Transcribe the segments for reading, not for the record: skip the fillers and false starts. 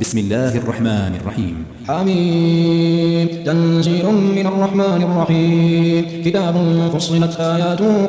بسم الله الرحمن الرحيم. حميم. تنزيل من الرحمن الرحيم. كتاب فصلت آياته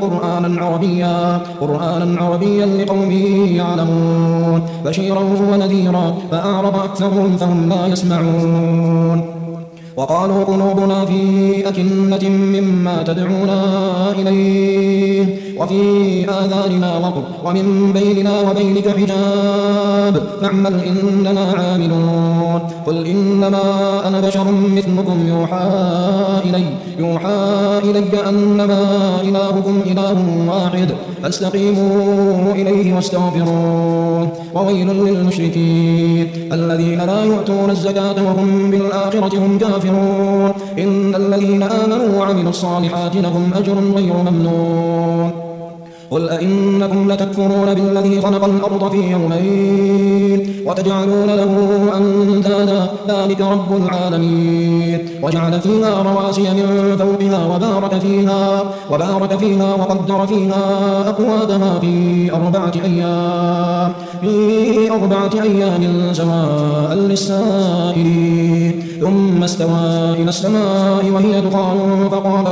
قرآنا عربيا لقوم يعلمون بشيرا ونذيرا فأعرض أكثرهم فهم لا يسمعون. وقالوا قلوبنا في أكنة مما تدعونا إليه وفي آذاننا وقر ومن بيننا وبينك حجاب فاعمل إننا عاملون. قل إنما أنا بشر مثلكم يوحى إلي أنما إلهكم إله واحد فاستقيموا إليه واستغفروه. وويل للمشركين الذين لا يؤتون الزكاة وهم بالآخرة هم كافرون. إن الذين آمنوا وعملوا الصالحات لهم أجر غير ممنون. قل أئنكم لتكفرون بالذي خلق الأرض في يومين وتجعلون له أندادا ذلك رب العالمين. وجعل فيها رواسي من فوقها وبارك فيها وقدر فيها أقواتها في أربعة أيام سواء للسائلين. ثم استوى إلى السماء وهي دخان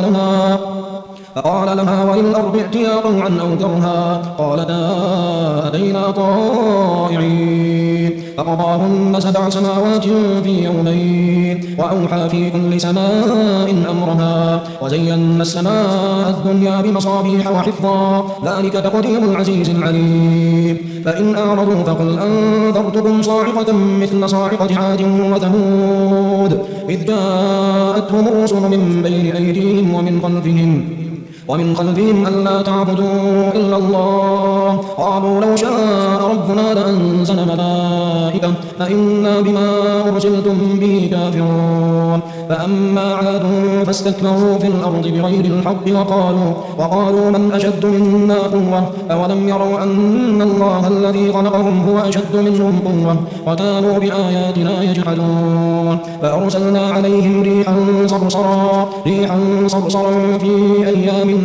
فقال لها وللأرض ائتيا طوعا أو كرها قالتا أتينا طائعين. فقضاهن 7 سماوات في يومين وأوحى في كل سماء أمرها وزينا السماء الدنيا بمصابيح وحفظا ذلك تقدير العزيز العليم. فإن أعرضوا فقل أنذرتكم صاعقة مثل صاعقة عاد وثمود إذ جاءتهم الرسل من بين أيديهم ومن خلفهم ألا تعبدوا إلا الله قالوا لو شاء ربنا لأنزل ملائكة فإنا بما أرسلتم به كافرون. فأما عاد فاستكبروا في الأرض بغير الحق وقالوا من أشد منا قوة أولم يروا أن الله الذي خلقهم هو أشد منهم قوة وكانوا بآياتنا يجحدون. فأرسلنا عليهم ريحا صرصرا في أيام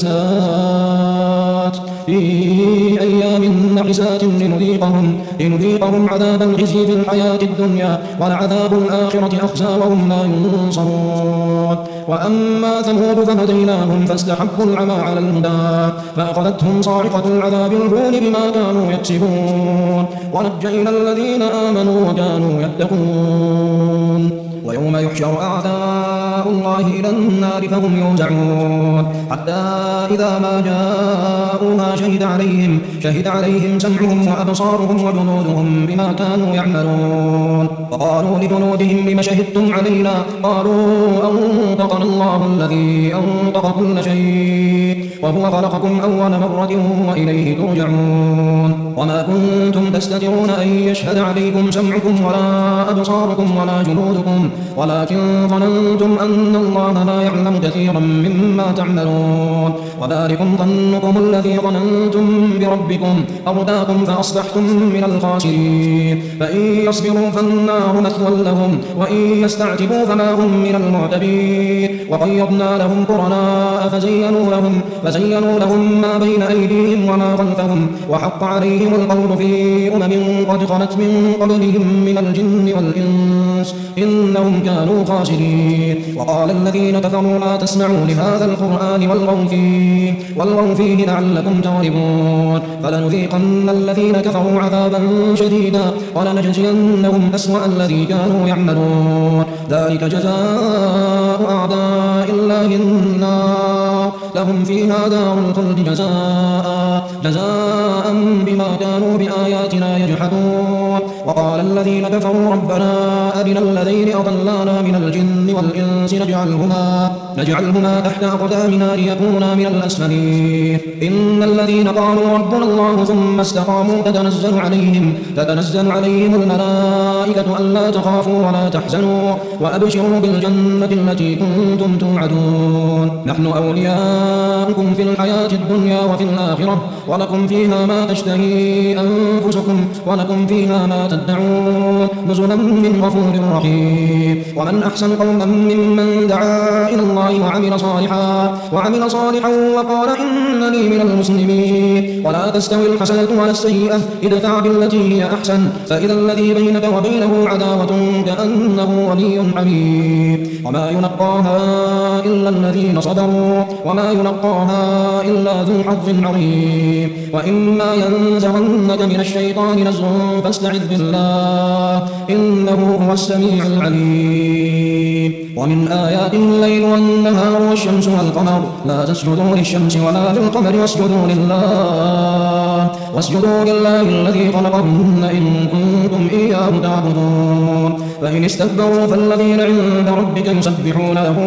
نحسات لنذيقهم عذاب الخزي في الحياة الدنيا ولعذاب الآخرة أخزى وهم لا ينصرون. وأما ثمود فهديناهم فاستحبوا العمى على الهدى فأخذتهم صاعقة العذاب الهون بما كانوا يكسبون ونجينا الذين آمنوا وكانوا يتقون. ويوم يحشر أعداء الله إلى النار فهم يوزعون حتى إذا ما جاءوها شهد عليهم سمعهم وأبصارهم وجنودهم بما كانوا يعملون. وقالوا لجنودهم لم شهدتم علينا قالوا أنطقنا الله الذي أنطق كل شيء وهو خلقكم أول مرة وإليه ترجعون. وما كنتم تستترون أن يشهد عليكم سمعكم ولا أبصاركم ولا جنودكم ولكن ظننتم أن الله لا يعلم كثيرا مما تعملون. وذلكم ظنكم الذي ظننتم بربكم أرداكم فأصبحتم من الخاسرين. فإن يصبروا فالنار مثوى لهم وإن يستعتبوا فما هم من المعتبين. وقيضنا لهم قرناء فزينوا لهم ما بين أيديهم وما خلفهم وحق عليهم القول في قد خلت من قبلهم من الجن والإنس إنهم كانوا خاسرين. وقال الذين كفروا لا تسمعوا لهذا القرآن والغوا فيه لعلكم تغلبون. فلنذيقن الذين كفروا عذابا شديدا ولنجزينهم أسوأ الذي كانوا يعملون. ذلك جزاء أعداء الله النار لهم فيها دار الخلد جزاء بما كانوا بآياتنا يجحدون. وقال الذين كفروا ربنا أرنا الذين أضلانا من الجن والإنس نجعلهما تحت أقدامنا ليكونا من الأسفلين. إن الذين قالوا ربنا الله ثم استقاموا تتنزل عليهم الملائكة ألا تخافوا ولا تحزنوا وأبشروا بالجنة التي كنتم توعدون. نحن أولياؤكم في الحياة الدنيا وفي الآخرة ولكم فيها ما تشتهي أنفسكم ولكم فيها ما تدعون نزلا من غفور رحيم. ومن أحسن قولا ممن دعا إلى الله وعمل صالحا وقال إنني من المسلمين. ولا تستوي الحسنة ولا السيئة ادفع بالتي هي أحسن فإذا الذي بينك وبينه له عداوة كأنه ولي حميم وما يلقاها إلا الذين صبروا وما يلقاها إلا ذو حظ عظيم وإما ينزغنك من الشيطان نزغ فاستعذ بالله إنه هو السميع العليم ومن آياته الليل والنهار والشمس والقمر لا تسجدوا للشمس ولا للقمر واسجدوا لله الذي خلقهن إن كنتم إياه تعبدون فإن استكبروا فالذين عند ربك يسبحون له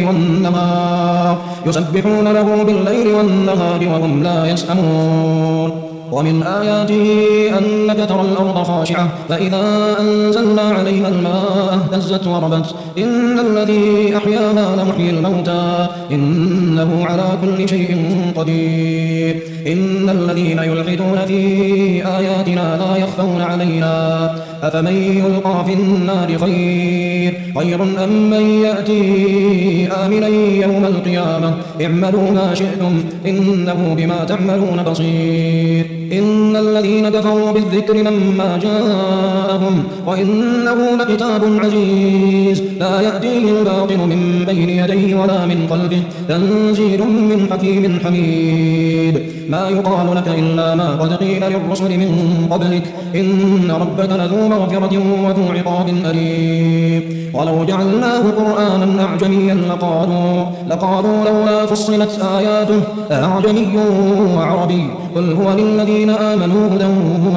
بالليل والنهار وهم لا يسأمون ومن آياته أنك ترى الأرض خاشعة فإذا أنزلنا عليها الماء اهتزت وربت إن الذي أحياها لمحيي الموتى إنه على كل شيء قدير إن الذين يلحدون في آياتنا لا يخفون علينا أفمن يلقى في النار خير أم من يأتي آمنا يوم القيامة اعملوا ما شئتم إنه بما تعملون بصير إن الذين كفروا بالذكر لما جاءهم وإنه لكتاب عزيز لا يأتيه الباطل من بين يديه ولا من خلفه تنزيل من حكيم حميد ما يقال لك إلا ما قد قيل للرسل من قبلك إن ربك لذو مغفرة وذو عقاب أليم ولو جعلناه قرآنا أعجميا لقالوا لولا فصلت آياته أعجمي وعربي قل هو للذين آمنوا هدى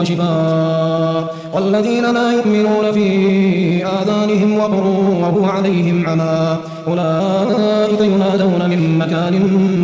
وشفاء والذين لا يؤمنون في آذانهم وقر وهو عليهم عمى أولئك ينادون من مكان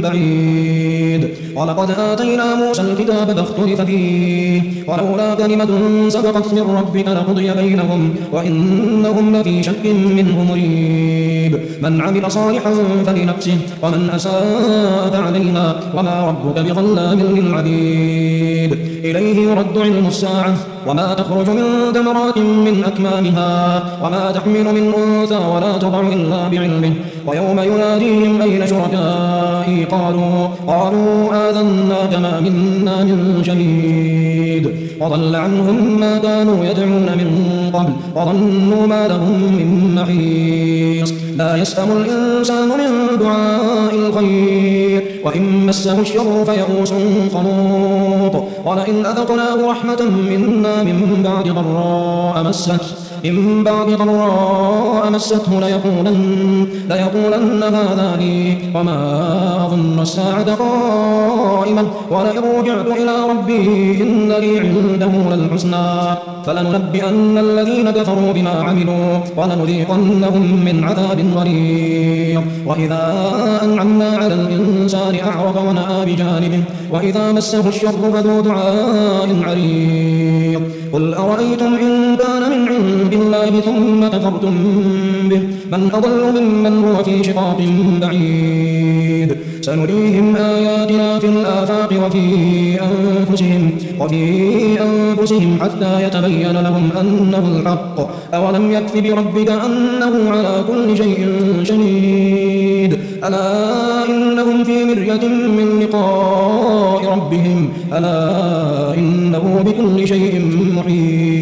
بعيد ولقد آتينا موسى الكتاب فاختلف فيه ولولا كلمة سبقت من ربك لقضي بينهم وإنهم لفي شك منه مريب من عمل صالحا فلنفسه ومن أساء فعليها وما ربك بظلام للعبيد إليه يرد علم الساعة وما تخرج من ثمرات من أكمامها وما تحمل من أنثى ولا تضع إلا بعلمه ويوم يناديهم أين شركائي قالوا آذناك ما منا من شهيد وضل عنهم ما كانوا يدعون من قبل وظنوا ما لهم من محيص لا يسأم الإنسان من دعاء الخير وإن مسه الشر فيئوس قنوط ولئن أذقناه رحمة منا من بعد ضراء مسته ليقولن هذا لي وما أظن الساعة قائمة ولئن رجعت إلى ربي إن لي عنده للحسنى فلننبئن الذين كفروا بما عملوا ولنذيقنهم من عذاب غليظ وإذا أنعمنا على الإنسان أعرض ونأى بجانبه وإذا مسه الشر فذو دعاء عريض قل أرأيتم إن كان من عند الله ثم كفرتم به من أضل ممن هو في شقاق بعيد سنريهم آياتنا في الآفاق وفي أنفسهم حتى يتبين لهم أنه الحق أولم يكف بربك أنه على كل شيء شهيد ألا إنهم في مرية من لقاء ربهم ألا إنه بكل شيء محيط